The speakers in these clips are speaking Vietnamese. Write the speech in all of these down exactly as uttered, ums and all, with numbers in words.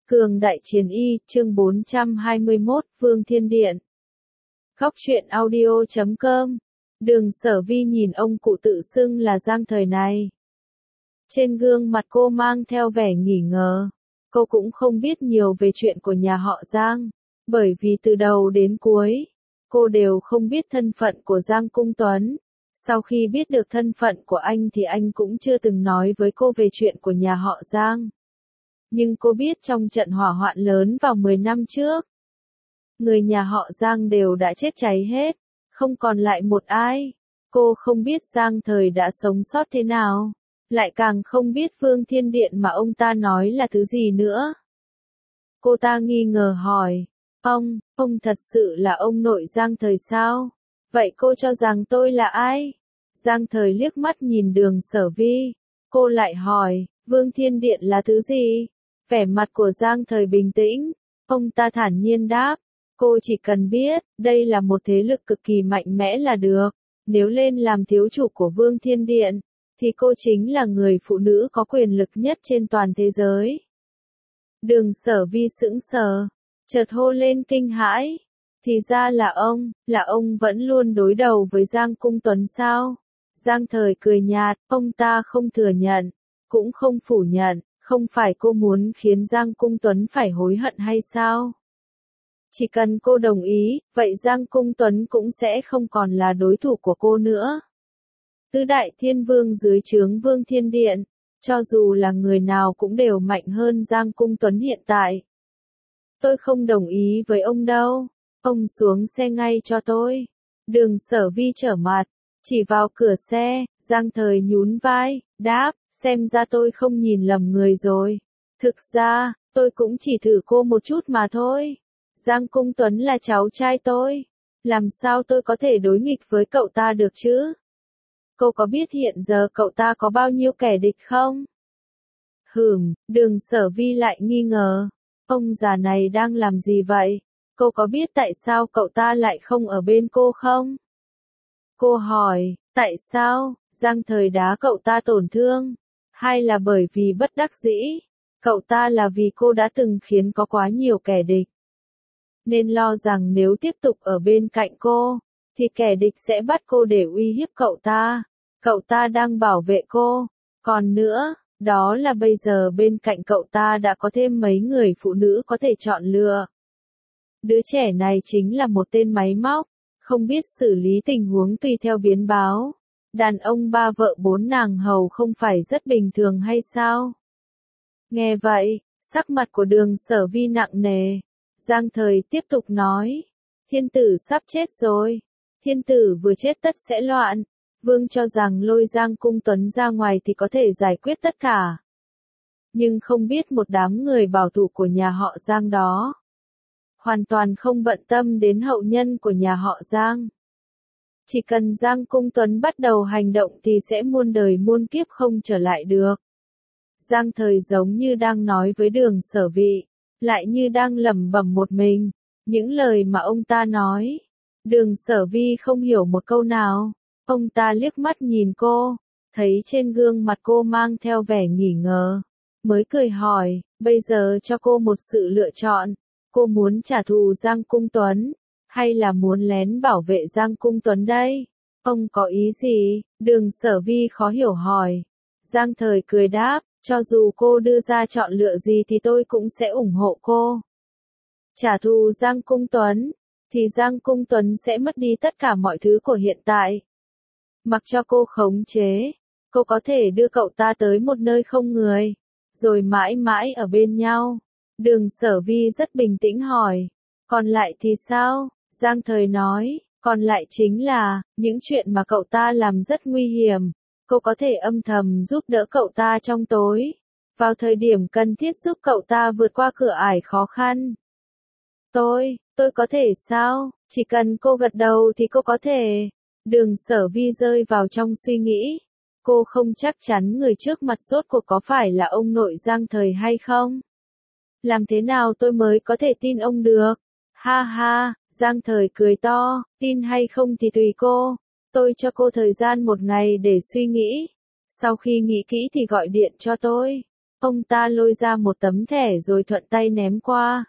Cường Đại Chiến Y, chương bốn trăm hai mươi mốt, Vương Thiên Điện. Góc truyện audio chấm com. Đường Sở Vi nhìn ông cụ tự xưng là Giang Thời này. Trên gương mặt cô mang theo vẻ nghi ngờ. Cô cũng không biết nhiều về chuyện của nhà họ Giang, bởi vì từ đầu đến cuối, cô đều không biết thân phận của Giang Cung Tuấn. Sau khi biết được thân phận của anh thì anh cũng chưa từng nói với cô về chuyện của nhà họ Giang. Nhưng cô biết trong trận hỏa hoạn lớn vào mười năm trước, người nhà họ Giang đều đã chết cháy hết, không còn lại một ai. Cô không biết Giang Thời đã sống sót thế nào, lại càng không biết Vương Thiên Điện mà ông ta nói là thứ gì nữa. Cô ta nghi ngờ hỏi, ông, ông thật sự là ông nội Giang Thời sao? Vậy cô cho rằng tôi là ai? Giang Thời liếc mắt nhìn Đường Sở Vi, cô lại hỏi, Vương Thiên Điện là thứ gì? Vẻ mặt của Giang Thời bình tĩnh, ông ta thản nhiên đáp, cô chỉ cần biết, đây là một thế lực cực kỳ mạnh mẽ là được. Nếu lên làm thiếu chủ của Vương Thiên Điện, thì cô chính là người phụ nữ có quyền lực nhất trên toàn thế giới. Đường Sở Vi sững sờ, chợt hô lên kinh hãi, thì ra là ông, là ông vẫn luôn đối đầu với Giang Cung Tuấn sao? Giang Thời cười nhạt, ông ta không thừa nhận, cũng không phủ nhận. Không phải cô muốn khiến Giang Cung Tuấn phải hối hận hay sao? Chỉ cần cô đồng ý, vậy Giang Cung Tuấn cũng sẽ không còn là đối thủ của cô nữa. Tứ đại thiên vương dưới trướng Vương Thiên Điện, cho dù là người nào cũng đều mạnh hơn Giang Cung Tuấn hiện tại. Tôi không đồng ý với ông đâu, ông xuống xe ngay cho tôi. Đường Sở Vi trở mặt, chỉ vào cửa xe, Giang Thời nhún vai, đáp, xem ra tôi không nhìn lầm người rồi. Thực ra, tôi cũng chỉ thử cô một chút mà thôi. Giang Cung Tuấn là cháu trai tôi. Làm sao tôi có thể đối nghịch với cậu ta được chứ? Cô có biết hiện giờ cậu ta có bao nhiêu kẻ địch không? Hừm, Đường Sở Vi lại nghi ngờ. Ông già này đang làm gì vậy? Cô có biết tại sao cậu ta lại không ở bên cô không? Cô hỏi, tại sao? Giang Thời đá cậu ta tổn thương, hay là bởi vì bất đắc dĩ? Cậu ta là vì cô đã từng khiến có quá nhiều kẻ địch, nên lo rằng nếu tiếp tục ở bên cạnh cô, thì kẻ địch sẽ bắt cô để uy hiếp cậu ta. Cậu ta đang bảo vệ cô. Còn nữa, đó là bây giờ bên cạnh cậu ta đã có thêm mấy người phụ nữ có thể chọn lựa. Đứa trẻ này chính là một tên máy móc, không biết xử lý tình huống tùy theo biến báo. Đàn ông ba vợ bốn nàng hầu không phải rất bình thường hay sao? Nghe vậy, sắc mặt của Đường Sở Vi nặng nề. Giang Thời tiếp tục nói, thiên tử sắp chết rồi. Thiên tử vừa chết tất sẽ loạn. Vương cho rằng lôi Giang Cung Tuấn ra ngoài thì có thể giải quyết tất cả. Nhưng không biết một đám người bảo thủ của nhà họ Giang đó, hoàn toàn không bận tâm đến hậu nhân của nhà họ Giang. Chỉ cần Giang Cung Tuấn bắt đầu hành động thì sẽ muôn đời muôn kiếp không trở lại được. Giang Thời giống như đang nói với Đường Sở Vi, lại như đang lẩm bẩm một mình, những lời mà ông ta nói. Đường Sở Vi không hiểu một câu nào, ông ta liếc mắt nhìn cô, thấy trên gương mặt cô mang theo vẻ nghi ngờ, mới cười hỏi, bây giờ cho cô một sự lựa chọn, cô muốn trả thù Giang Cung Tuấn, hay là muốn lén bảo vệ Giang Cung Tuấn đây? Ông có ý gì? Đường Sở Vi khó hiểu hỏi. Giang Thời cười đáp, cho dù cô đưa ra chọn lựa gì thì tôi cũng sẽ ủng hộ cô. Trả thù Giang Cung Tuấn, thì Giang Cung Tuấn sẽ mất đi tất cả mọi thứ của hiện tại. Mặc cho cô khống chế, cô có thể đưa cậu ta tới một nơi không người, rồi mãi mãi ở bên nhau. Đường Sở Vi rất bình tĩnh hỏi, còn lại thì sao? Giang Thời nói, còn lại chính là, những chuyện mà cậu ta làm rất nguy hiểm. Cô có thể âm thầm giúp đỡ cậu ta trong tối, vào thời điểm cần thiết giúp cậu ta vượt qua cửa ải khó khăn. Tôi, tôi có thể sao? Chỉ cần cô gật đầu thì cô có thể. Đường Sở Vi rơi vào trong suy nghĩ. Cô không chắc chắn người trước mặt rốt cuộc có phải là ông nội Giang Thời hay không. Làm thế nào tôi mới có thể tin ông được? Ha ha, Giang Thời cười to, tin hay không thì tùy cô. Tôi cho cô thời gian một ngày để suy nghĩ. Sau khi nghĩ kỹ thì gọi điện cho tôi. Ông ta lôi ra một tấm thẻ rồi thuận tay ném qua.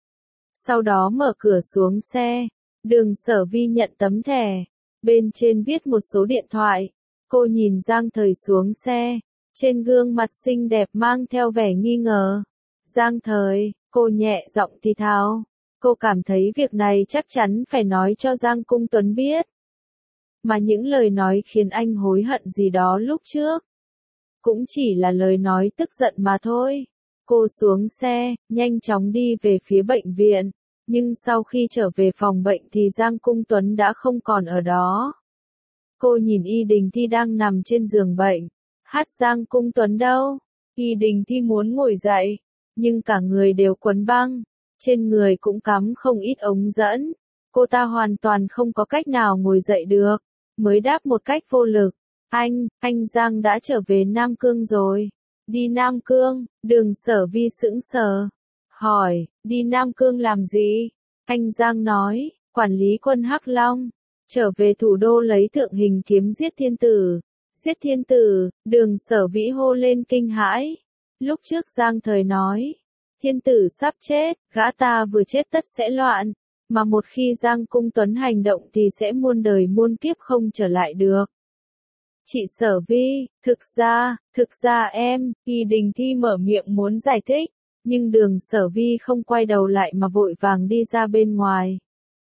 Sau đó mở cửa xuống xe. Đường Sở Vi nhận tấm thẻ. Bên trên viết một số điện thoại. Cô nhìn Giang Thời xuống xe. Trên gương mặt xinh đẹp mang theo vẻ nghi ngờ. Giang Thời, cô nhẹ giọng thì thào. Cô cảm thấy việc này chắc chắn phải nói cho Giang Cung Tuấn biết. Mà những lời nói khiến anh hối hận gì đó lúc trước. Cũng chỉ là lời nói tức giận mà thôi. Cô xuống xe, nhanh chóng đi về phía bệnh viện. Nhưng sau khi trở về phòng bệnh thì Giang Cung Tuấn đã không còn ở đó. Cô nhìn Y Đình Thi đang nằm trên giường bệnh. Hát Giang Cung Tuấn đâu? Y Đình Thi muốn ngồi dậy. Nhưng cả người đều quấn băng. Trên người cũng cắm không ít ống dẫn. Cô ta hoàn toàn không có cách nào ngồi dậy được. Mới đáp một cách vô lực. Anh, anh Giang đã trở về Nam Cương rồi. Đi Nam Cương, Đường Sở Vi sững sờ. Hỏi, đi Nam Cương làm gì? Anh Giang nói, quản lý quân Hắc Long. Trở về thủ đô lấy thượng hình kiếm giết thiên tử. Giết thiên tử, Đường Sở Vĩ hô lên kinh hãi. Lúc trước Giang Thời nói, thiên tử sắp chết, gã ta vừa chết tất sẽ loạn. Mà một khi Giang Cung Tuấn hành động thì sẽ muôn đời muôn kiếp không trở lại được. Chị Sở Vi, thực ra, thực ra em, Y Đình Thi mở miệng muốn giải thích, nhưng Đường Sở Vi không quay đầu lại mà vội vàng đi ra bên ngoài.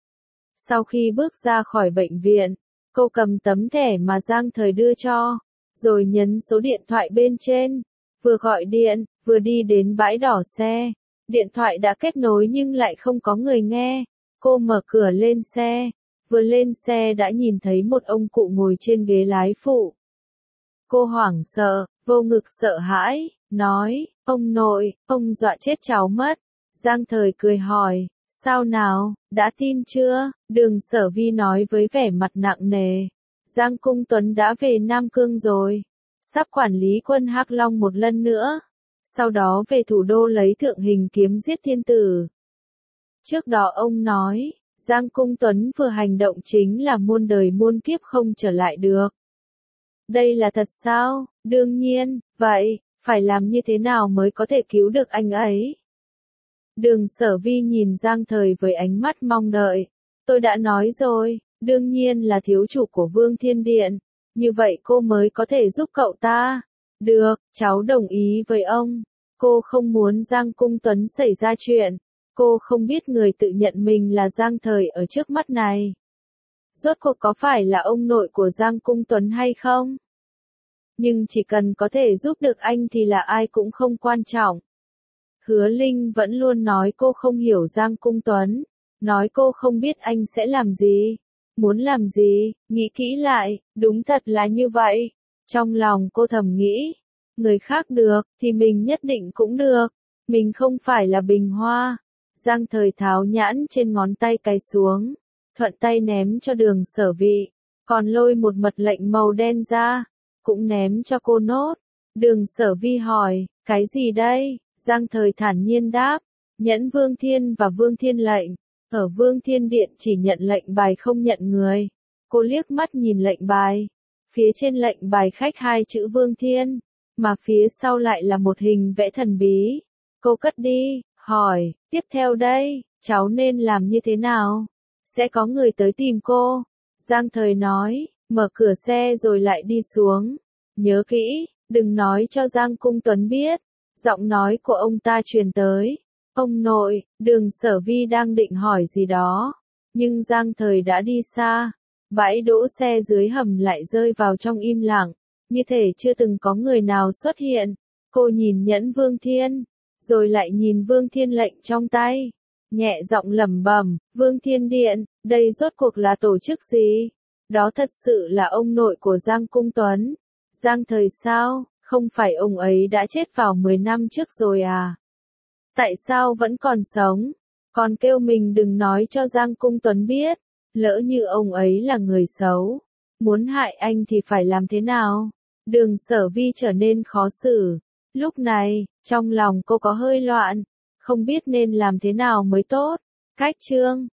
Sau khi bước ra khỏi bệnh viện, cô cầm tấm thẻ mà Giang Thời đưa cho, rồi nhấn số điện thoại bên trên, vừa gọi điện, vừa đi đến bãi đỏ xe. Điện thoại đã kết nối nhưng lại không có người nghe. Cô mở cửa lên xe, vừa lên xe đã nhìn thấy một ông cụ ngồi trên ghế lái phụ. Cô hoảng sợ, vô ngực sợ hãi, nói, ông nội, ông dọa chết cháu mất. Giang Thời cười hỏi, sao nào, đã tin chưa? Đường Sở Vi nói với vẻ mặt nặng nề. Giang Cung Tuấn đã về Nam Cương rồi, sắp quản lý quân Hắc Long một lần nữa, sau đó về thủ đô lấy thượng hình kiếm giết thiên tử. Trước đó ông nói, Giang Cung Tuấn vừa hành động chính là muôn đời muôn kiếp không trở lại được. Đây là thật sao? Đương nhiên, vậy, phải làm như thế nào mới có thể cứu được anh ấy? Đường Sở Vi nhìn Giang Thời với ánh mắt mong đợi. Tôi đã nói rồi, đương nhiên là thiếu chủ của Vương Thiên Điện. Như vậy cô mới có thể giúp cậu ta. Được, cháu đồng ý với ông. Cô không muốn Giang Cung Tuấn xảy ra chuyện. Cô không biết người tự nhận mình là Giang Thời ở trước mắt này. Rốt cuộc có phải là ông nội của Giang Cung Tuấn hay không? Nhưng chỉ cần có thể giúp được anh thì là ai cũng không quan trọng. Hứa Linh vẫn luôn nói cô không hiểu Giang Cung Tuấn. Nói cô không biết anh sẽ làm gì. Muốn làm gì, nghĩ kỹ lại, đúng thật là như vậy. Trong lòng cô thầm nghĩ, người khác được, thì mình nhất định cũng được. Mình không phải là bình hoa. Giang Thời tháo nhãn trên ngón tay cài xuống, thuận tay ném cho Đường Sở Vi, còn lôi một mật lệnh màu đen ra, cũng ném cho cô nốt. Đường Sở Vi hỏi, cái gì đây? Giang Thời thản nhiên đáp, nhẫn Vương Thiên và Vương Thiên lệnh. Ở Vương Thiên Điện chỉ nhận lệnh bài không nhận người. Cô liếc mắt nhìn lệnh bài. Phía trên lệnh bài khách hai chữ Vương Thiên, mà phía sau lại là một hình vẽ thần bí. Cô cất đi, hỏi, tiếp theo đây, cháu nên làm như thế nào? Sẽ có người tới tìm cô. Giang Thời nói, mở cửa xe rồi lại đi xuống. Nhớ kỹ, đừng nói cho Giang Cung Tuấn biết. Giọng nói của ông ta truyền tới. Ông nội, Đường Sở Vi đang định hỏi gì đó. Nhưng Giang Thời đã đi xa. Bãi đỗ xe dưới hầm lại rơi vào trong im lặng. Như thể chưa từng có người nào xuất hiện. Cô nhìn nhẫn Vương Thiên. Rồi lại nhìn Vương Thiên lệnh trong tay. Nhẹ giọng lẩm bẩm, Vương Thiên Điện, đây rốt cuộc là tổ chức gì? Đó thật sự là ông nội của Giang Cung Tuấn. Giang Thời sao? Không phải ông ấy đã chết vào mười năm trước rồi à? Tại sao vẫn còn sống? Còn kêu mình đừng nói cho Giang Cung Tuấn biết. Lỡ như ông ấy là người xấu. Muốn hại anh thì phải làm thế nào? Đường Sở Vi trở nên khó xử. Lúc này, trong lòng cô có hơi loạn. Không biết nên làm thế nào mới tốt. Cách chương